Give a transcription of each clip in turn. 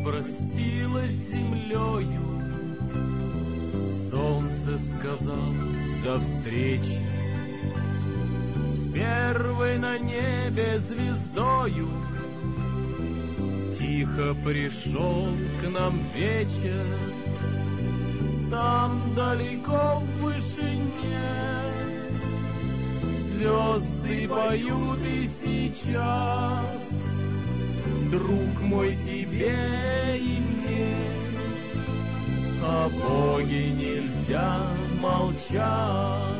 простилась с землею, солнце сказал до встречи. С первой на небе звездою тихо пришел к нам вечер. Там далеко в вышине звезды поют и сейчас, друг мой, тебе и мне о Боге нельзя молчать.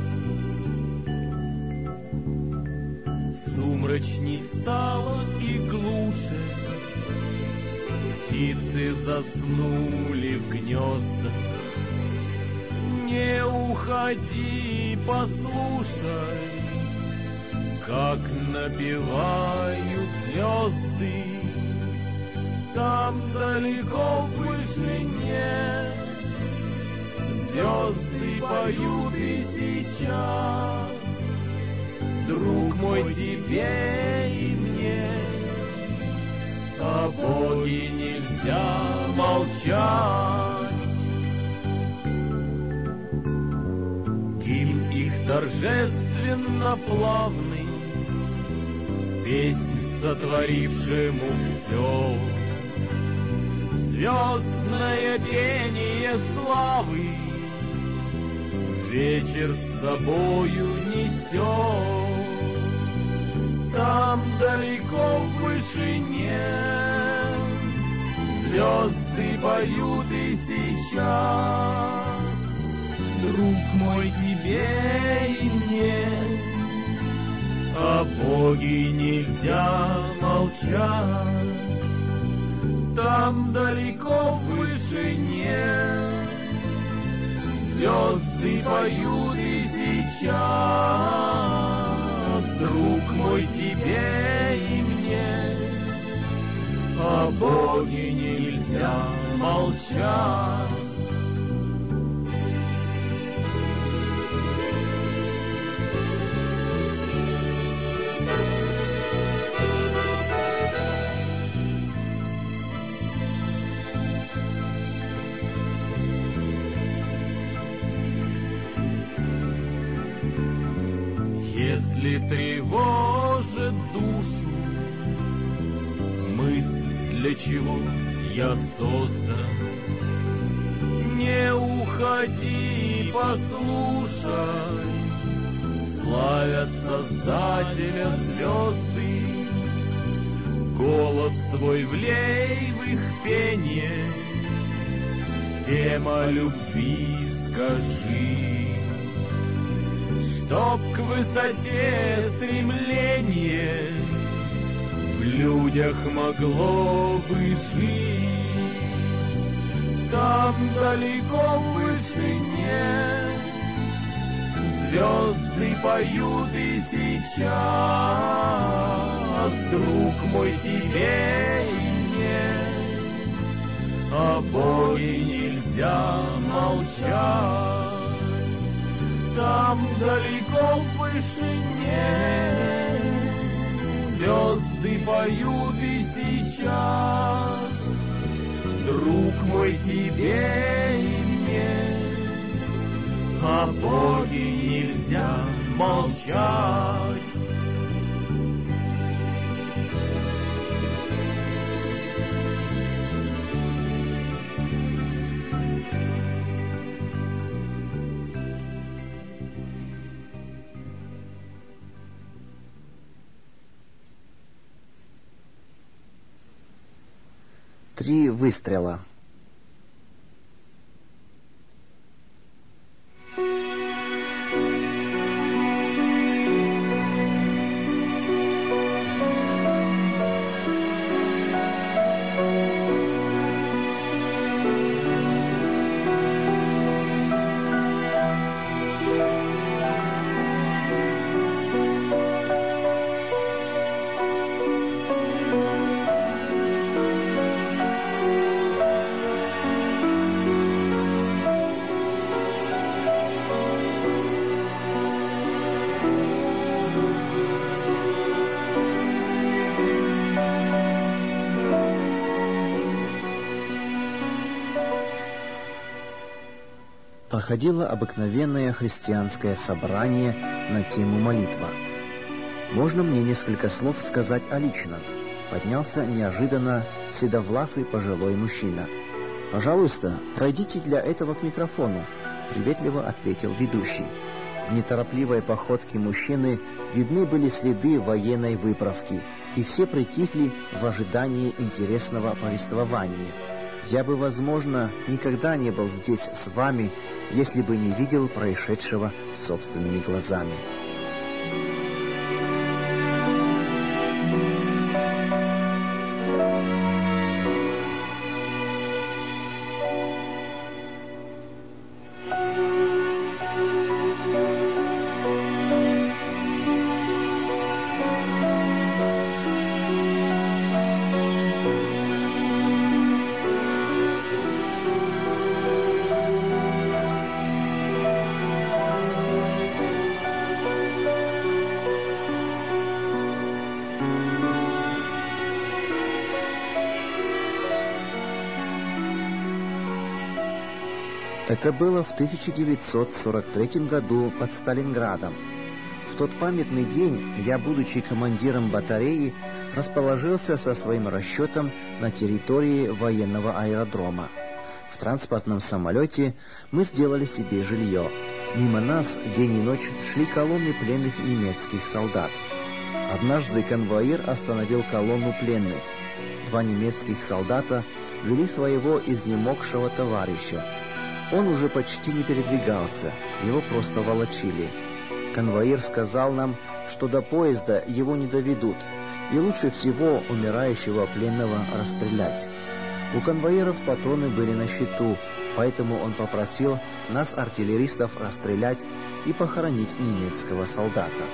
Сумрачней стало и глуше, птицы заснули в гнездах. Не уходи, послушай, как напевают звезды. Там далеко в вышине звезды поют и сейчас, друг мой, тебе и мне о Боге нельзя молчать. Гимн их торжественно плавный, песнь сотворившему все, звездное пение славы вечер с собою несет. Там далеко в вышине звезды поют и сейчас, друг мой, тебе и мне о Боге нельзя молчать. Там далеко в вышине звезды поют и сейчас, друг мой, тебе и мне о Боге нельзя молчать. Если тревожит душу мысль, для чего я создан, не уходи, послушай, славят Создателя звезды. Голос свой влей в их пение, всем о любви скажи. Чтоб к высоте стремление в людях могло бы жить, там далеко в вышине звезды поют и сейчас, друг мой, тебе и мне о Боге нельзя молчать. Там далеко в вышине звезды поют и сейчас, друг мой, тебе и мне о Боге нельзя молчать. Три выстрела. проходило обыкновенное христианское собрание на тему молитва. Можно мне несколько слов сказать о личном? Поднялся неожиданно седовласый пожилой мужчина. «Пожалуйста, пройдите для этого к микрофону», — приветливо ответил ведущий. В неторопливой походке мужчины видны были следы военной выправки, и все притихли в ожидании интересного повествования. Я бы, возможно, никогда не был здесь с вами, если бы не видел происшедшего собственными глазами. Это было в 1943 году под Сталинградом. В тот памятный день я, будучи командиром батареи, расположился со своим расчетом на территории военного аэродрома. В транспортном самолете мы сделали себе жилье. Мимо нас день и ночь шли колонны пленных немецких солдат. Однажды конвоир остановил колонну пленных. Два немецких солдата вели своего изнемогшего товарища. Он уже почти не передвигался, его просто волочили. Конвоир сказал нам, что до поезда его не доведут, и лучше всего умирающего пленного расстрелять. У конвоиров патроны были на счету, поэтому он попросил нас, артиллеристов, расстрелять и похоронить немецкого солдата.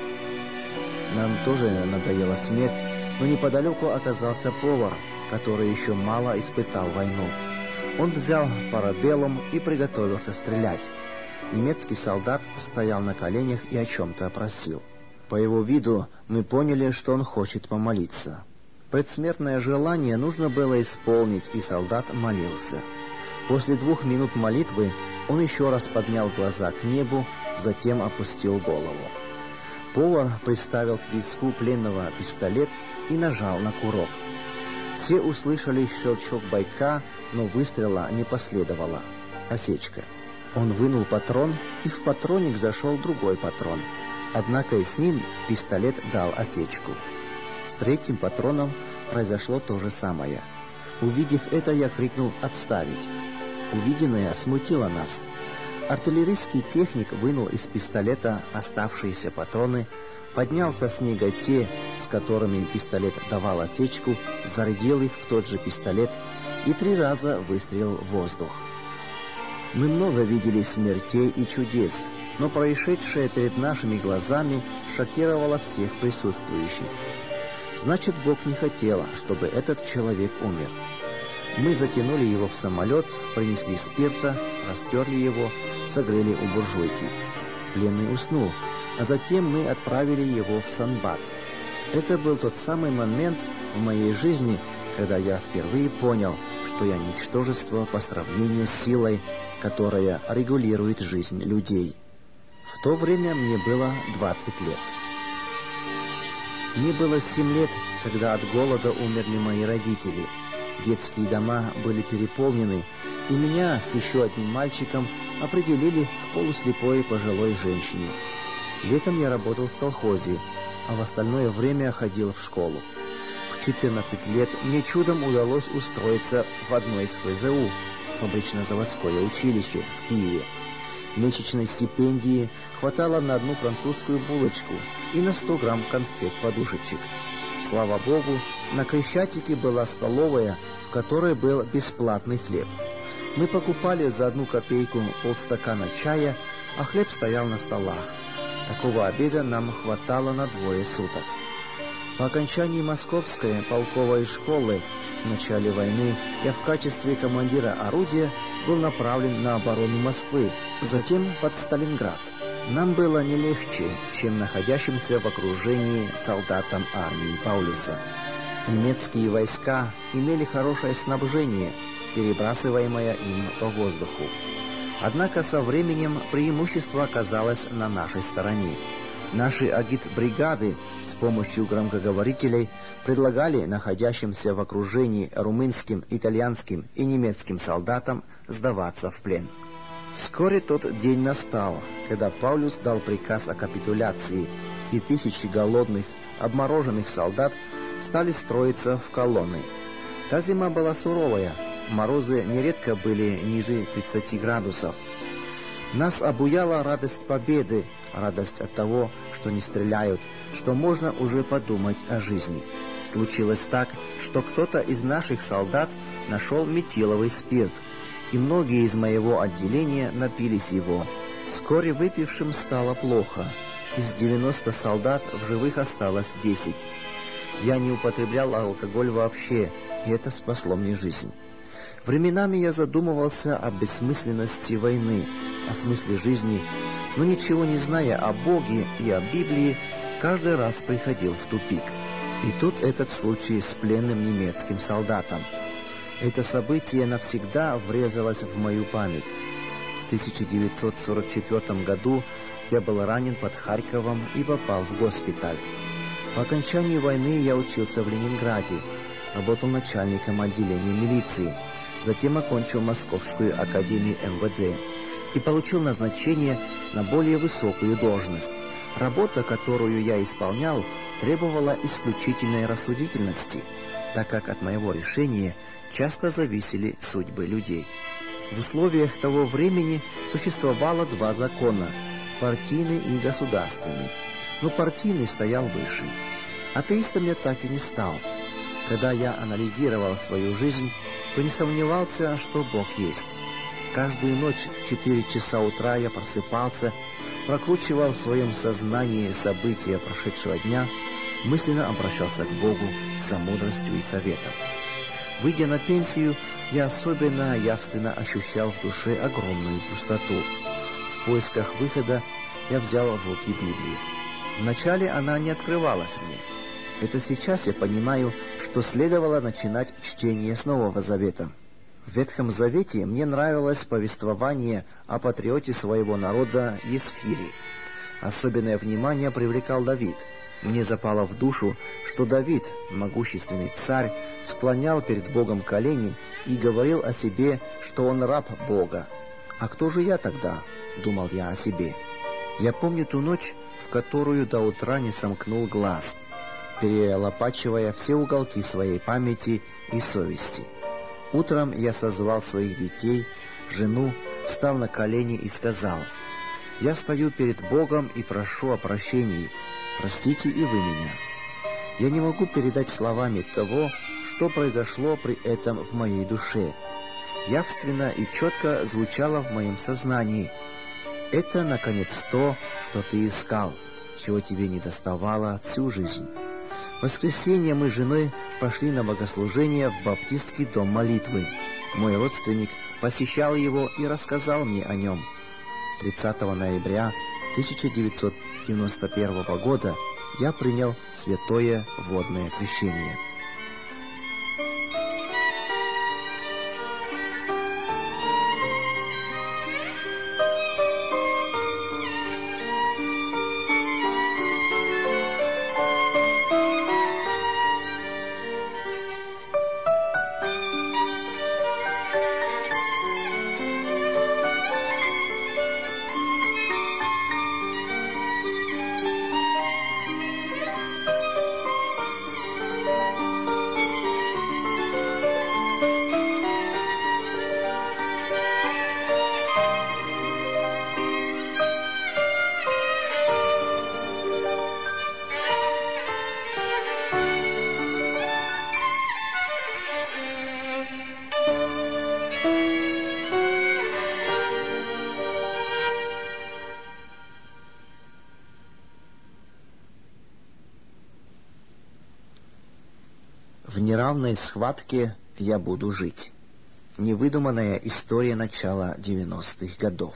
Нам тоже надоела смерть, но неподалеку оказался повар, который еще мало испытал войну. Он взял парабеллум и приготовился стрелять. Немецкий солдат стоял на коленях и о чем-то просил. По его виду мы поняли, что он хочет помолиться. Предсмертное желание нужно было исполнить, и солдат молился. После 2 минут молитвы он еще раз поднял глаза к небу, затем опустил голову. Повар приставил к виску пленного пистолет и нажал на курок. Все услышали щелчок байка, но выстрела не последовало. Осечка. Он вынул патрон, и в патронник зашел другой патрон. Однако и с ним пистолет дал осечку. С 3-м патроном произошло то же самое. Увидев это, я крикнул «Отставить!». Увиденное смутило нас. Артиллерийский техник вынул из пистолета оставшиеся патроны, поднял со снега те, с которыми пистолет давал осечку, зарядил их в тот же пистолет и 3 раза выстрелил в воздух. Мы много видели смертей и чудес, но происшедшее перед нашими глазами шокировало всех присутствующих. Значит, Бог не хотел, чтобы этот человек умер. Мы затянули его в самолет, принесли спирта, растерли его, согрели у буржуйки. Пленный уснул, а затем мы отправили его в санбат. Это был тот самый момент в моей жизни, когда я впервые понял, что я ничтожество по сравнению с силой, которая регулирует жизнь людей. В то время мне было 20 лет. Мне было 7 лет, когда от голода умерли мои родители. Детские дома были переполнены, и меня с еще одним мальчиком определили к полуслепой пожилой женщине. Летом я работал в колхозе, а в остальное время ходил в школу. В 14 лет мне чудом удалось устроиться в одно из ФЗУ, фабрично-заводское училище в Киеве. Месячной стипендии хватало на одну французскую булочку и на 100 грамм конфет-подушечек. Слава Богу, на Крещатике была столовая, в которой был бесплатный хлеб. Мы покупали за 1 копейку полстакана чая, а хлеб стоял на столах. Такого обеда нам хватало на 2 суток. По окончании Московской полковой школы в начале войны я в качестве командира орудия был направлен на оборону Москвы, затем под Сталинград. Нам было не легче, чем находящимся в окружении солдатам армии Паулюса. Немецкие войска имели хорошее снабжение, перебрасываемое им по воздуху. Однако со временем преимущество оказалось на нашей стороне. Наши агитбригады с помощью громкоговорителей предлагали находящимся в окружении румынским, итальянским и немецким солдатам сдаваться в плен. Вскоре тот день настал, когда Паулюс дал приказ о капитуляции, и тысячи голодных, обмороженных солдат стали строиться в колонны. Та зима была суровая, морозы нередко были ниже 30 градусов. Нас обуяла радость победы, радость от того, что не стреляют, что можно уже подумать о жизни. Случилось так, что кто-то из наших солдат нашел метиловый спирт, и многие из моего отделения напились его. Вскоре выпившим стало плохо. Из 90 солдат в живых осталось 10. Я не употреблял алкоголь вообще, и это спасло мне жизнь. Временами я задумывался о бессмысленности войны, о смысле жизни, но ничего не зная о Боге и о Библии, каждый раз приходил в тупик. И тут этот случай с пленным немецким солдатом. Это событие навсегда врезалось в мою память. В 1944 году я был ранен под Харьковом и попал в госпиталь. По окончании войны я учился в Ленинграде, работал начальником отделения милиции, затем окончил Московскую академию МВД и получил назначение на более высокую должность. Работа, которую я исполнял, требовала исключительной рассудительности, так как от моего решения часто зависели судьбы людей. В условиях того времени существовало два закона – партийный и государственный, но партийный стоял выше. Атеистом я так и не стал. Когда я анализировал свою жизнь, то не сомневался, что Бог есть. Каждую ночь в 4 часа утра я просыпался, прокручивал в своем сознании события прошедшего дня, мысленно обращался к Богу за мудростью и советом. Выйдя на пенсию, я особенно явственно ощущал в душе огромную пустоту. В поисках выхода я взял в руки Библию. Вначале она не открывалась мне. Это сейчас я понимаю, что следовало начинать чтение с Нового Завета. В Ветхом Завете мне нравилось повествование о патриоте своего народа Есфире. Особенное внимание привлекал Давид. Мне запало в душу, что Давид, могущественный царь, склонял перед Богом колени и говорил о себе, что он раб Бога. «А кто же я тогда?» — думал я о себе. Я помню ту ночь, в которую до утра не сомкнул глаз, перелопачивая все уголки своей памяти и совести. Утром я созвал своих детей, жену, встал на колени и сказал: «Я стою перед Богом и прошу о прощении. Простите и вы меня. Я не могу передать словами того, что произошло при этом в моей душе. Явственно и четко звучало в моем сознании: это, наконец, то, что ты искал, чего тебе не доставало всю жизнь». В воскресенье мы с женой пошли на богослужение в баптистский дом молитвы. Мой родственник посещал его и рассказал мне о нем. 30 ноября 1991 года я принял святое водное крещение. В неравной схватке я буду жить. Невыдуманная история начала 90-х годов.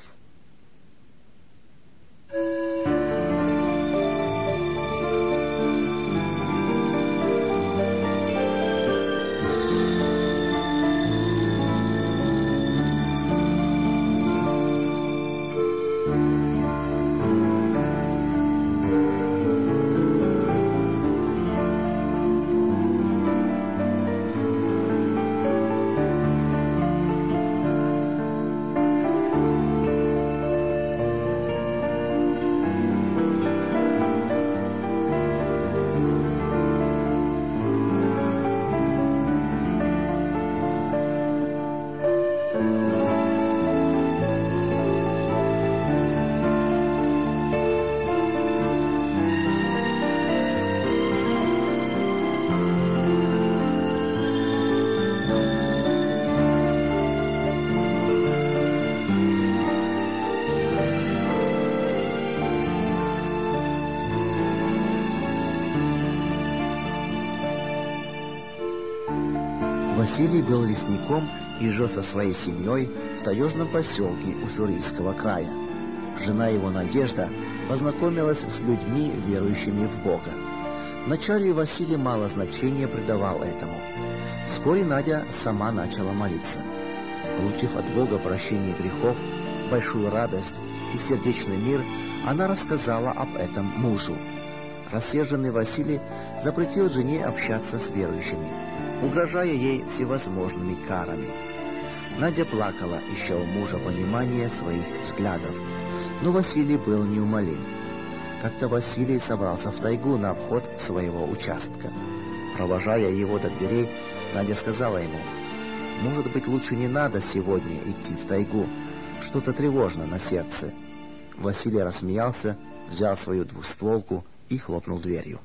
Василий был лесником и жил со своей семьей в таежном поселке Уссурийского края. Жена его, Надежда, познакомилась с людьми, верующими в Бога. Вначале Василий мало значения придавал этому. Вскоре Надя сама начала молиться. Получив от Бога прощение грехов, большую радость и сердечный мир, она рассказала об этом мужу. Рассерженный Василий запретил жене общаться с верующими, угрожая ей всевозможными карами. Надя плакала, ища у мужа понимания своих взглядов, но Василий был неумолим. Как-то Василий собрался в тайгу на обход своего участка. Провожая его до дверей, Надя сказала ему: «Может быть, лучше не надо сегодня идти в тайгу, что-то тревожно на сердце». Василий рассмеялся, взял свою двустволку и хлопнул дверью.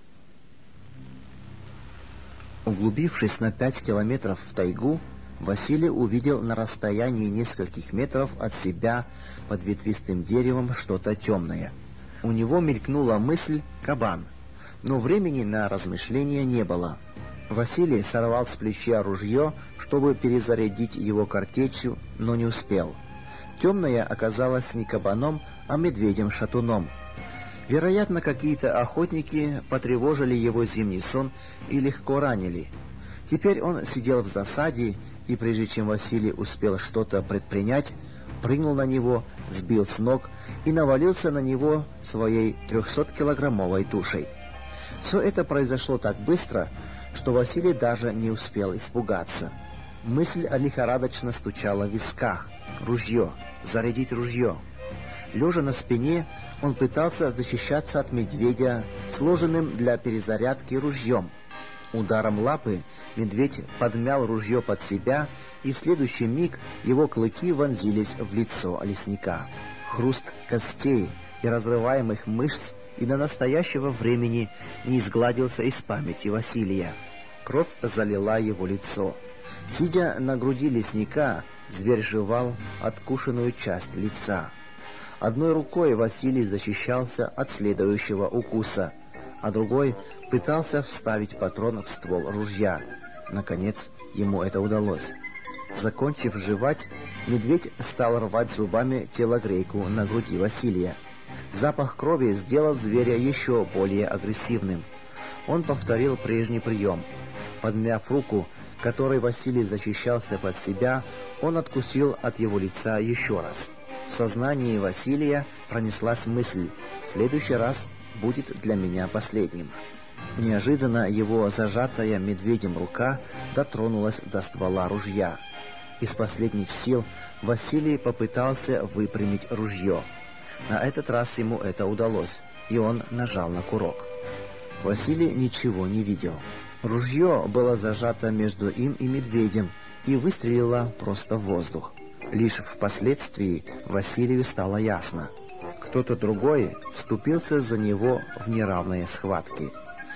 Углубившись на 5 километров в тайгу, Василий увидел на расстоянии нескольких метров от себя под ветвистым деревом что-то темное. У него мелькнула мысль «кабан», но времени на размышления не было. Василий сорвал с плеча ружье, чтобы перезарядить его картечью, но не успел. Темное оказалось не кабаном, а медведем-шатуном. Вероятно, какие-то охотники потревожили его зимний сон и легко ранили. Теперь он сидел в засаде, и прежде чем Василий успел что-то предпринять, прыгнул на него, сбил с ног и навалился на него своей 300-килограммовой тушей. Все это произошло так быстро, что Василий даже не успел испугаться. Мысль лихорадочно стучала в висках. Ружье, зарядить ружье. Лежа на спине, он пытался защищаться от медведя, сложенным для перезарядки ружьем. Ударом лапы медведь подмял ружье под себя, и в следующий миг его клыки вонзились в лицо лесника. Хруст костей и разрываемых мышц и до настоящего времени не изгладился из памяти Василия. Кровь залила его лицо. Сидя на груди лесника, зверь жевал откушенную часть лица. Одной рукой Василий защищался от следующего укуса, а другой пытался вставить патрон в ствол ружья. Наконец, ему это удалось. Закончив жевать, медведь стал рвать зубами телогрейку на груди Василия. Запах крови сделал зверя еще более агрессивным. Он повторил прежний прием. Подмяв руку, которой Василий защищался под себя, он откусил от его лица еще раз. В сознании Василия пронеслась мысль: «В следующий раз будет для меня последним». Неожиданно его зажатая медведем рука дотронулась до ствола ружья. Из последних сил Василий попытался выпрямить ружье. На этот раз ему это удалось, и он нажал на курок. Василий ничего не видел. Ружье было зажато между им и медведем и выстрелило просто в воздух. Лишь впоследствии Василию стало ясно: кто-то другой вступился за него в неравные схватки.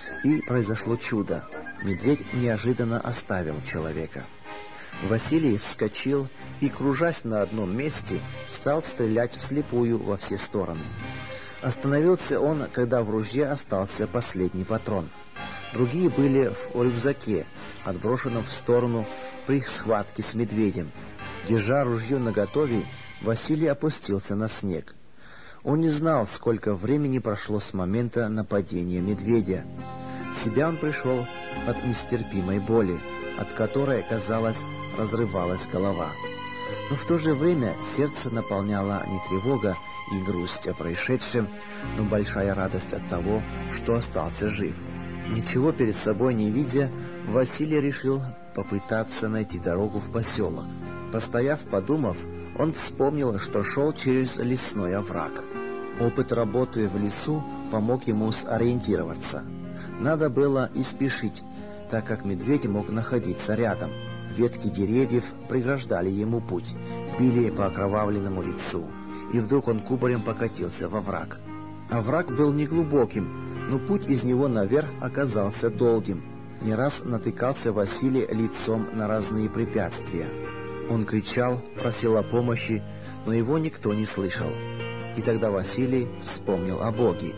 И произошло чудо. Медведь неожиданно оставил человека. Василий вскочил и, кружась на одном месте, стал стрелять вслепую во все стороны. Остановился он, когда в ружье остался последний патрон. Другие были в рюкзаке, отброшенном в сторону при схватке с медведем. Держа ружье наготове, Василий опустился на снег. Он не знал, сколько времени прошло с момента нападения медведя. В себя он пришел от нестерпимой боли, от которой, казалось, разрывалась голова. Но в то же время сердце наполняло не тревога и грусть о происшедшем, но большая радость от того, что остался жив. Ничего перед собой не видя, Василий решил попытаться найти дорогу в поселок. Постояв, подумав, он вспомнил, что шел через лесной овраг. Опыт работы в лесу помог ему сориентироваться. Надо было и спешить, так как медведь мог находиться рядом. Ветки деревьев преграждали ему путь, били по окровавленному лицу, и вдруг он кубарем покатился во враг. Овраг был неглубоким, но путь из него наверх оказался долгим. Не раз натыкался Василий лицом на разные препятствия. Он кричал, просил о помощи, но его никто не слышал. И тогда Василий вспомнил о Боге.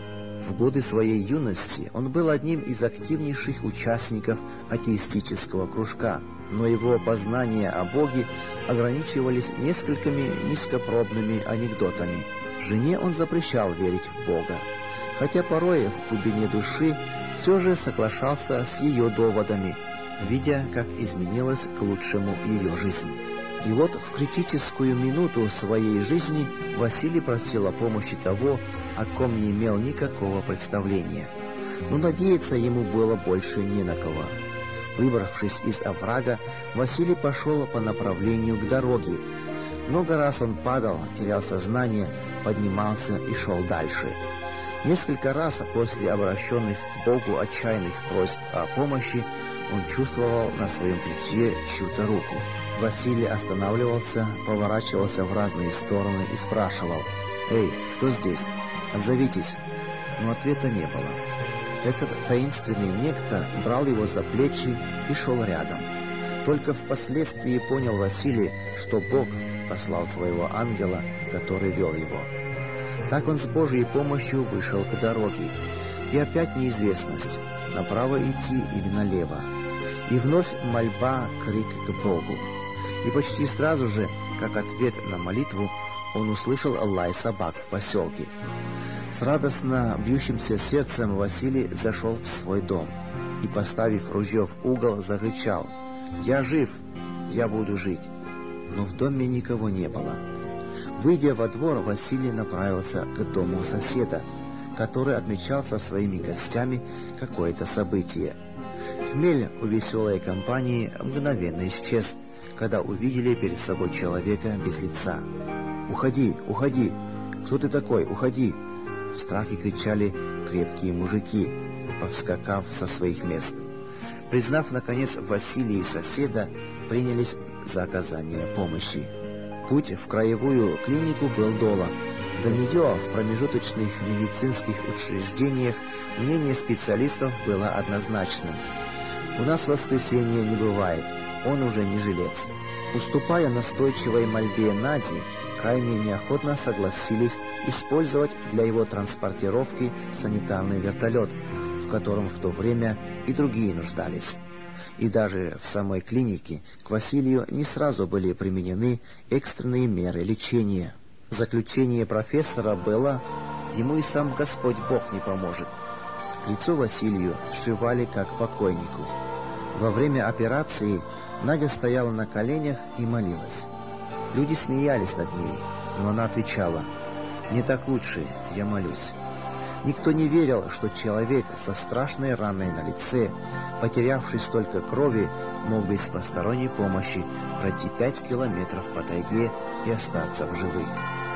В годы своей юности он был одним из активнейших участников атеистического кружка, но его познания о Боге ограничивались несколькими низкопробными анекдотами. Жене он запрещал верить в Бога, хотя порой в глубине души все же соглашался с ее доводами, видя, как изменилась к лучшему ее жизнь. И вот в критическую минуту своей жизни Василий просил о помощи того, о ком не имел никакого представления. Но надеяться ему было больше не на кого. Выбравшись из оврага, Василий пошел по направлению к дороге. Много раз он падал, терял сознание, поднимался и шел дальше. Несколько раз после обращенных к Богу отчаянных просьб о помощи он чувствовал на своем плече чью-то руку. Василий останавливался, поворачивался в разные стороны и спрашивал: «Эй, кто здесь? Отзовитесь!» Но ответа не было. Этот таинственный некто брал его за плечи и шел рядом. Только впоследствии понял Василий, что Бог послал своего ангела, который вел его. Так он с Божьей помощью вышел к дороге. И опять неизвестность, направо идти или налево. И вновь мольба, крик к Богу. И почти сразу же, как ответ на молитву, он услышал лай собак в поселке. С радостно бьющимся сердцем Василий зашел в свой дом и, поставив ружье в угол, закричал: «Я жив, я буду жить». Но в доме никого не было. Выйдя во двор, Василий направился к дому соседа, который отмечал со своими гостями какое-то событие. Хмель у веселой компании мгновенно исчез, когда увидели перед собой человека без лица. «Уходи, уходи! Кто ты такой? Уходи!» В страхе кричали крепкие мужики, повскакав со своих мест. Признав, наконец, Василия и соседа, принялись за оказание помощи. Путь в краевую клинику был долг. До нее в промежуточных медицинских учреждениях мнение специалистов было однозначным. «У нас в воскресенье не бывает, он уже не жилец». Уступая настойчивой мольбе Нади, крайне неохотно согласились использовать для его транспортировки санитарный вертолет, в котором в то время и другие нуждались. И даже в самой клинике к Василию не сразу были применены экстренные меры лечения. Заключение профессора было: ему и сам Господь Бог не поможет. Лицо Василию сшивали как покойнику. Во время операции Надя стояла на коленях и молилась. Люди смеялись над ней, но она отвечала: «Мне так лучше, я молюсь». Никто не верил, что человек со страшной раной на лице, потерявший столько крови, мог без посторонней помощи пройти 5 километров по тайге и остаться в живых.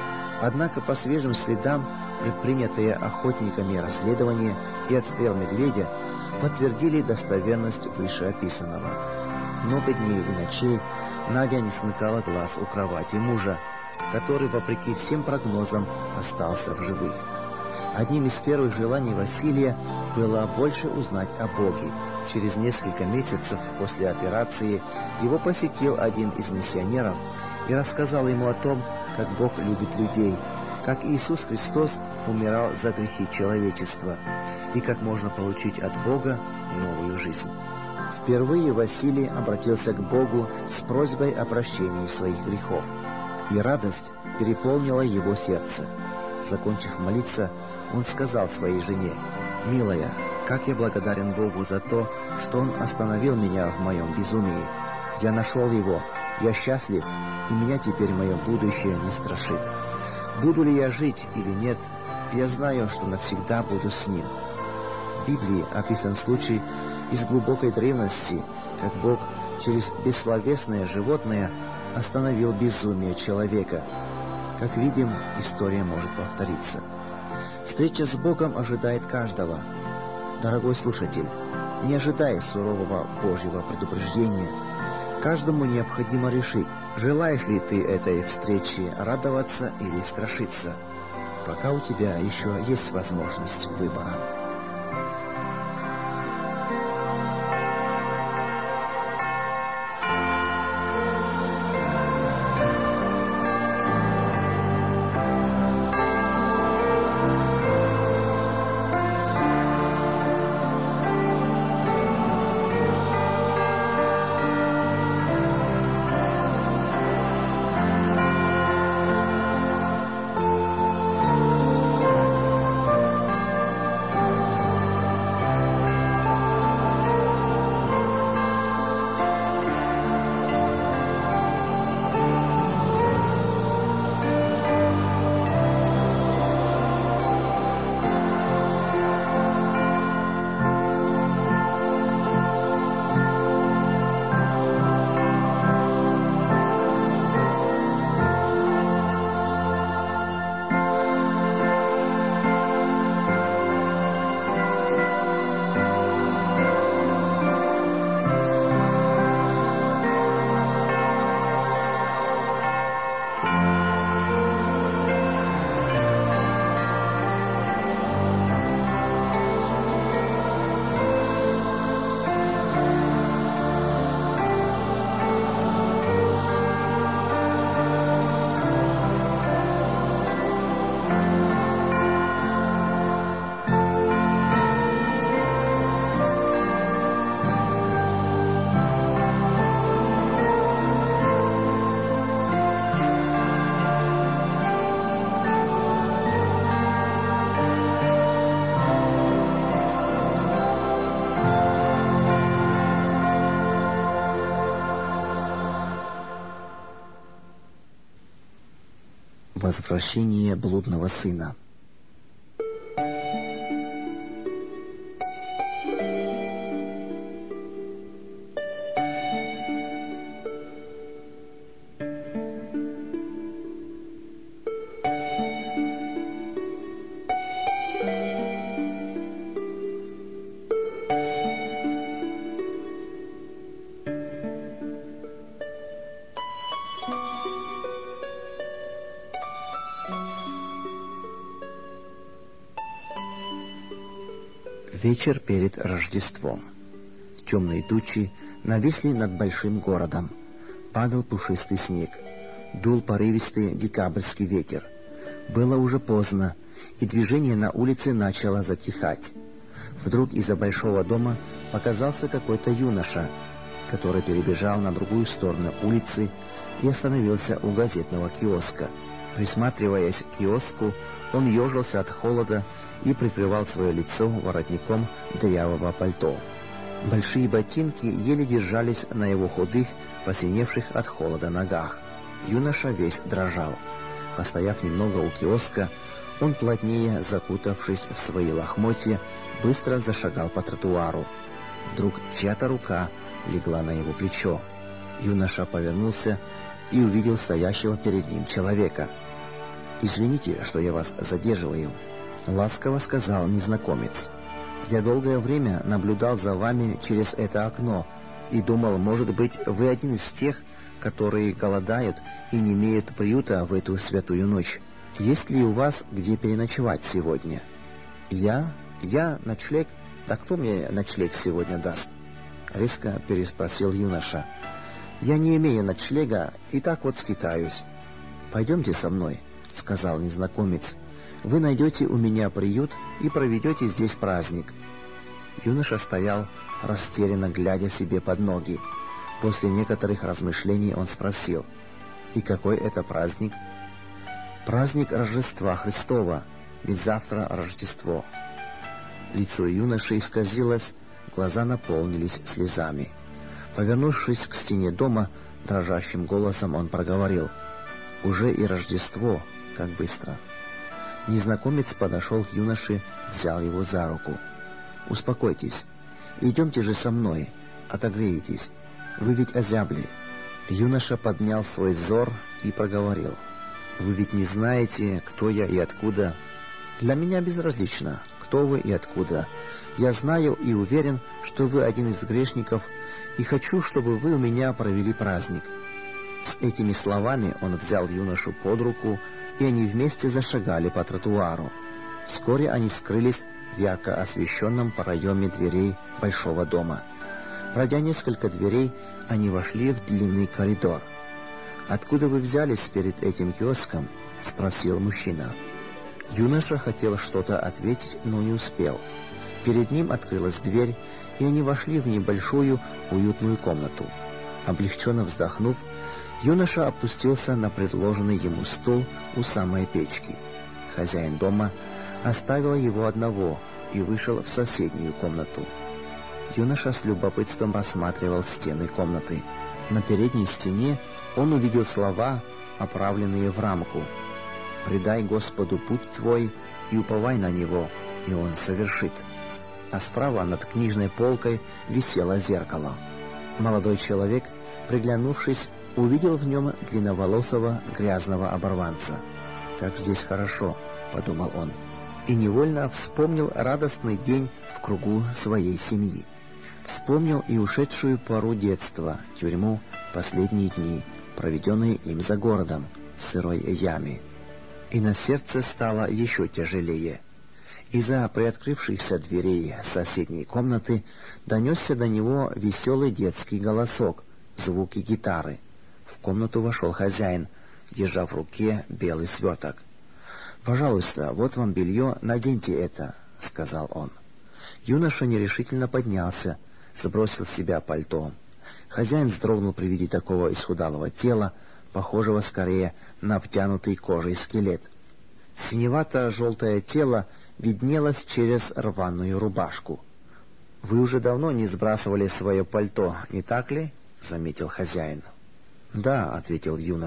Однако по свежим следам предпринятые охотниками расследования и отстрел медведя подтвердили достоверность вышеописанного. Много дней и ночей Надя не смыкала глаз у кровати мужа, который, вопреки всем прогнозам, остался в живых. Одним из первых желаний Василия было больше узнать о Боге. Через несколько месяцев после операции его посетил один из миссионеров и рассказал ему о том, как Бог любит людей, как Иисус Христос умирал за грехи человечества и как можно получить от Бога новую жизнь. Впервые Василий обратился к Богу с просьбой о прощении своих грехов, и радость переполнила его сердце. Закончив молиться, он сказал своей жене: «Милая, как я благодарен Богу за то, что Он остановил меня в моем безумии. Я нашел Его, я счастлив, и меня теперь мое будущее не страшит. Буду ли я жить или нет, я знаю, что навсегда буду с Ним». В Библии описан случай из глубокой древности, как Бог через бессловесное животное остановил безумие человека. Как видим, история может повториться. Встреча с Богом ожидает каждого. Дорогой слушатель, не ожидай сурового Божьего предупреждения. Каждому необходимо решить, желаешь ли ты этой встречи радоваться или страшиться. Пока у тебя еще есть возможность выбора. Возвращение блудного сына. Вечер перед Рождеством. Темные тучи нависли над большим городом. Падал пушистый снег. Дул порывистый декабрьский ветер. Было уже поздно, и движение на улице начало затихать. Вдруг из-за большого дома показался какой-то юноша, который перебежал на другую сторону улицы и остановился у газетного киоска. Присматриваясь к киоску, он ежился от холода и прикрывал свое лицо воротником дырявого пальто. Большие ботинки еле держались на его худых, посиневших от холода ногах. Юноша весь дрожал. Постояв немного у киоска, он, плотнее закутавшись в свои лохмотья, быстро зашагал по тротуару. Вдруг чья-то рука легла на его плечо. Юноша повернулся и увидел стоящего перед ним человека. «Извините, что я вас задерживаю», — ласково сказал незнакомец. «Я долгое время наблюдал за вами через это окно и думал, может быть, вы один из тех, которые голодают и не имеют приюта в эту святую ночь. Есть ли у вас где переночевать сегодня?» «Я? Ночлег? Да кто мне ночлег сегодня даст?» — резко переспросил юноша. «Я не имею ночлега и так вот скитаюсь». «Пойдемте со мной», — сказал незнакомец. «Вы найдете у меня приют и проведете здесь праздник». Юноша стоял, растерянно глядя себе под ноги. После некоторых размышлений он спросил: «И какой это праздник?» «Праздник Рождества Христова, ведь завтра Рождество». Лицо юноши исказилось, глаза наполнились слезами. Повернувшись к стене дома, дрожащим голосом он проговорил: «Уже и Рождество, как быстро». Незнакомец подошел к юноше, взял его за руку. «Успокойтесь, идемте же со мной, отогреетесь, вы ведь озябли». Юноша поднял свой взор и проговорил: «Вы ведь не знаете, кто я и откуда». «Для меня безразлично, кто вы и откуда. Я знаю и уверен, что вы один из грешников, и хочу, чтобы вы у меня провели праздник». С этими словами он взял юношу под руку, и они вместе зашагали по тротуару. Вскоре они скрылись в ярко освещенном проеме дверей большого дома. Пройдя несколько дверей, они вошли в длинный коридор. «Откуда вы взялись перед этим киоском?» — спросил мужчина. Юноша хотел что-то ответить, но не успел. Перед ним открылась дверь, и они вошли в небольшую уютную комнату. Облегченно вздохнув, юноша опустился на предложенный ему стул у самой печки. Хозяин дома оставил его одного и вышел в соседнюю комнату. Юноша с любопытством рассматривал стены комнаты. На передней стене он увидел слова, оправленные в рамку: «Предай Господу путь твой и уповай на Него, и Он совершит». А справа над книжной полкой висело зеркало. Молодой человек, приглянувшись, увидел в нем длинноволосого грязного оборванца. «Как здесь хорошо», — подумал он, и невольно вспомнил радостный день в кругу своей семьи. Вспомнил и ушедшую пору детства, тюрьму, последние дни, проведенные им за городом, в сырой яме. И на сердце стало еще тяжелее. Из-за приоткрывшихся дверей соседней комнаты донесся до него веселый детский голосок, звуки гитары. В комнату вошел хозяин, держа в руке белый сверток. «Пожалуйста, вот вам белье, наденьте это», — сказал он. Юноша нерешительно поднялся, сбросил с себя пальто. Хозяин вздрогнул при виде такого исхудалого тела, похожего скорее на обтянутый кожей скелет. Синевато-желтое тело виднелось через рваную рубашку. «Вы уже давно не сбрасывали свое пальто, не так ли?» — заметил хозяин. «Да», — ответил юноша,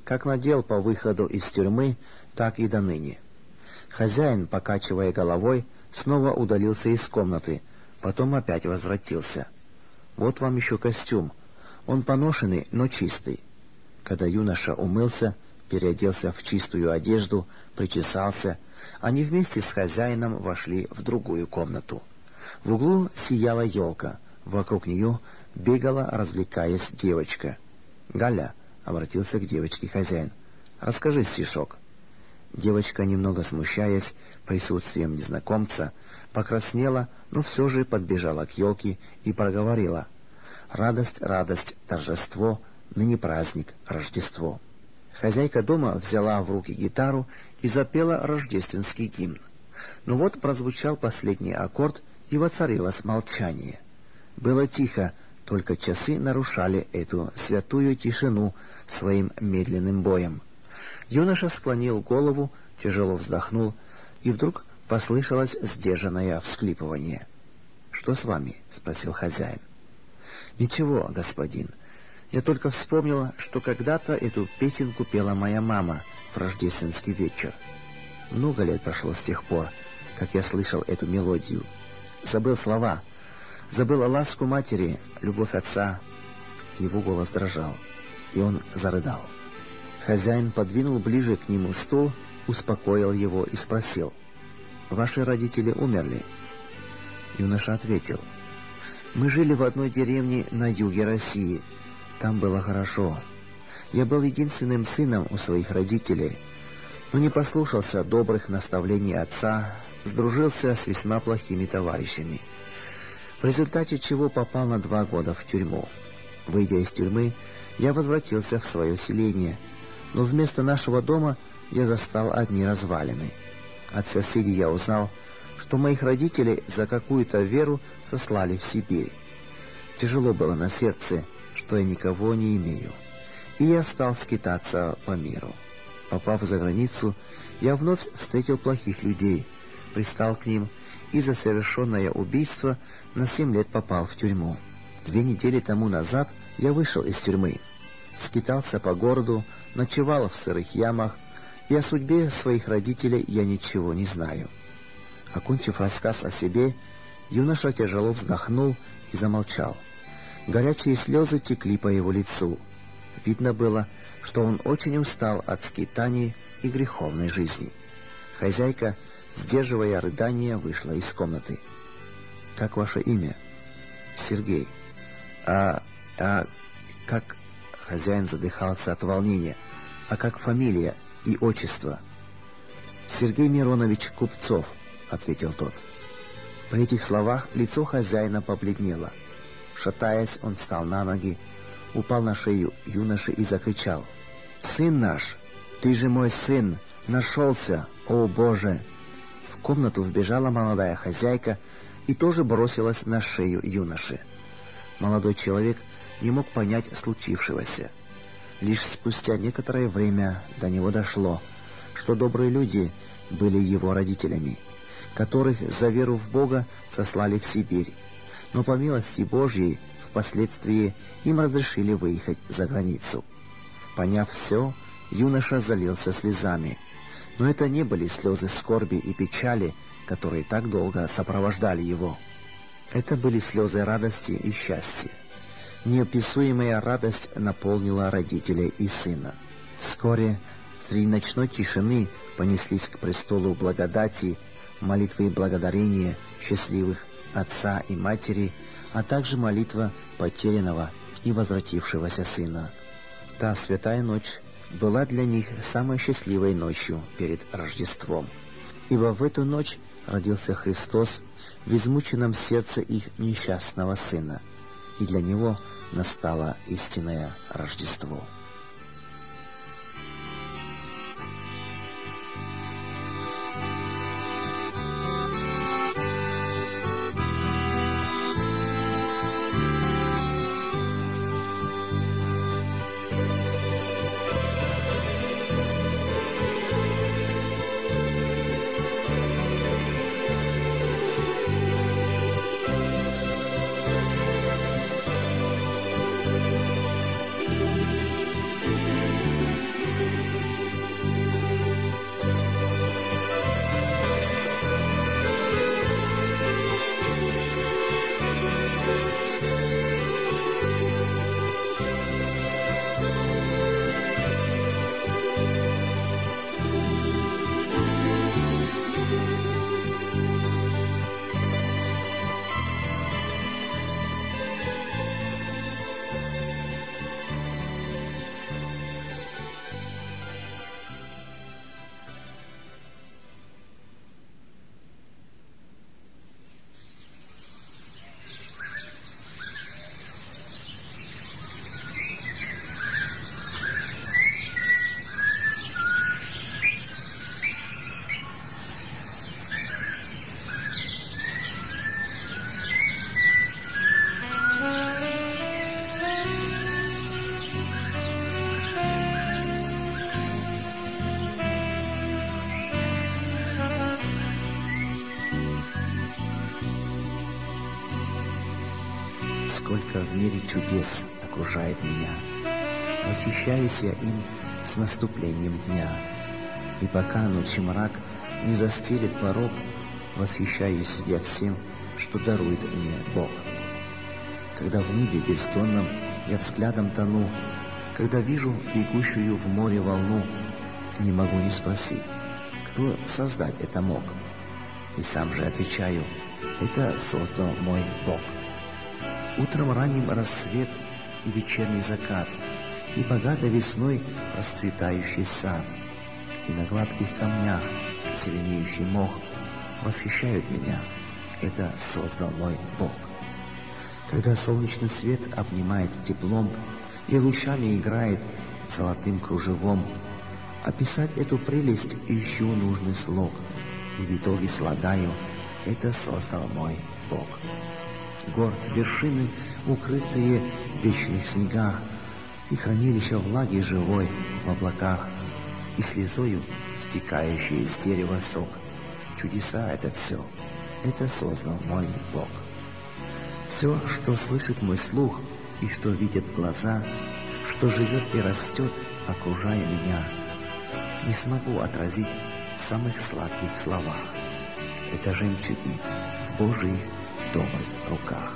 как надел по выходу из тюрьмы, так и до ныне. Хозяин, покачивая головой, снова удалился из комнаты, потом опять возвратился. «Вот вам еще костюм. Он поношенный, но чистый». Когда юноша умылся, переоделся в чистую одежду, причесался, они вместе с хозяином вошли в другую комнату. В углу сияла елка, вокруг нее бегала, развлекаясь, девочка. «Галя», — обратился к девочке хозяин, — «расскажи стишок». Девочка, немного смущаясь присутствием незнакомца, покраснела, но все же подбежала к елке и проговорила: «Радость, радость, торжество, ныне праздник, Рождество». Хозяйка дома взяла в руки гитару и запела рождественский гимн. Но вот прозвучал последний аккорд, и воцарилось молчание. Было тихо, только часы нарушали эту святую тишину своим медленным боем. Юноша склонил голову, тяжело вздохнул, и вдруг послышалось сдержанное всхлипывание. «Что с вами?» — спросил хозяин. «Ничего, господин. Я только вспомнила, что когда-то эту песенку пела моя мама в рождественский вечер. Много лет прошло с тех пор, как я слышал эту мелодию. Забыл слова, забыл ласку матери, любовь отца». Его голос дрожал, и он зарыдал. Хозяин подвинул ближе к нему стул, успокоил его и спросил: «Ваши родители умерли?» Юноша ответил: «Мы жили в одной деревне на юге России. Там было хорошо. Я был единственным сыном у своих родителей, но не послушался добрых наставлений отца, сдружился с весьма плохими товарищами, в результате чего попал на 2 года в тюрьму. Выйдя из тюрьмы, я возвратился в свое селение, но вместо нашего дома я застал одни развалины. От соседей я узнал, что моих родителей за какую-то веру сослали в Сибирь. Тяжело было на сердце, что я никого не имею, и я стал скитаться по миру. Попав за границу, я вновь встретил плохих людей, пристал к ним и за совершенное убийство на 7 лет попал в тюрьму. 2 недели тому назад я вышел из тюрьмы, скитался по городу, ночевал в сырых ямах, и о судьбе своих родителей я ничего не знаю». Окончив рассказ о себе, юноша тяжело вздохнул и замолчал. Горячие слезы текли по его лицу. Видно было, что он очень устал от скитаний и греховной жизни. Хозяйка, сдерживая рыдания, вышла из комнаты. «Как ваше имя?» «Сергей». А как...» Хозяин задыхался от волнения. «А как фамилия и отчество?» «Сергей Миронович Купцов», — ответил тот. При этих словах лицо хозяина побледнело. Шатаясь, он встал на ноги, упал на шею юноши и закричал: «Сын наш! Ты же мой сын! Нашелся! О, Боже!» В комнату вбежала молодая хозяйка и тоже бросилась на шею юноши. Молодой человек не мог понять случившегося. Лишь спустя некоторое время до него дошло, что добрые люди были его родителями, которых за веру в Бога сослали в Сибирь, но по милости Божьей впоследствии им разрешили выехать за границу. Поняв все, юноша залился слезами, но это не были слезы скорби и печали, которые так долго сопровождали его. Это были слезы радости и счастья. Неописуемая радость наполнила родителей и сына. Вскоре среди ночной тишины понеслись к престолу благодати молитвы и благодарения счастливых отца и матери, а также молитва потерянного и возвратившегося сына. Та святая ночь была для них самой счастливой ночью перед Рождеством, ибо в эту ночь родился Христос в измученном сердце их несчастного сына, и для него настало истинное Рождество. сколько в мире чудес окружает меня. Восхищаюсь я им с наступлением дня. И пока ночь и мрак не застелит порог, восхищаюсь я всем, что дарует мне Бог. Когда в небе бездонном я взглядом тону, когда вижу бегущую в море волну, не могу не спросить, кто создать это мог. И сам же отвечаю, это создал мой Бог. Утром ранним рассвет и вечерний закат, и богато весной расцветающий сад, и на гладких камнях зеленеющий мох восхищают меня. Это создал мой Бог. Когда солнечный свет обнимает теплом и лучами играет золотым кружевом, описать эту прелесть ищу нужный слог, и в итоге слагаю: это создал мой Бог. Гор вершины, укрытые в вечных снегах, и хранилища влаги живой в облаках, и слезою стекающий из дерева сок. Чудеса это все, это создал мой Бог. Все, что слышит мой слух и что видят глаза, что живет и растет, окружая меня, не смогу отразить в самых сладких словах. Это жемчуги в Божьих добрых руках.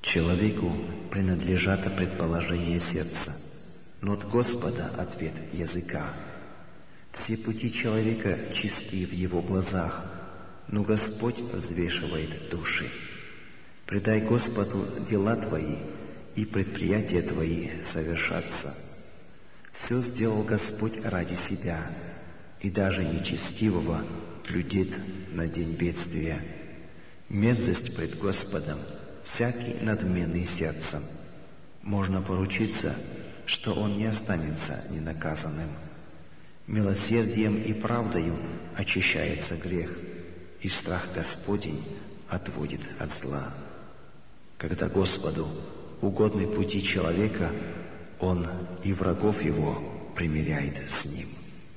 Человеку принадлежат предположения сердца, но от Господа ответ языка. Все пути человека чисты в его глазах, но Господь взвешивает души. Предай Господу дела твои, и предприятия твои совершатся. Все сделал Господь ради себя, и даже нечестивого глядит на день бедствия. Мерзость пред Господом всякий надменный сердцем. Можно поручиться, что он не останется ненаказанным. Милосердием и правдою очищается грех, и страх Господень отводит от зла. Когда Господу угодны пути человека, Он и врагов его примиряет с ним.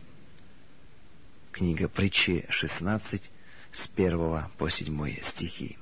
Книга Притчи 16, с 1 по 7 стихи.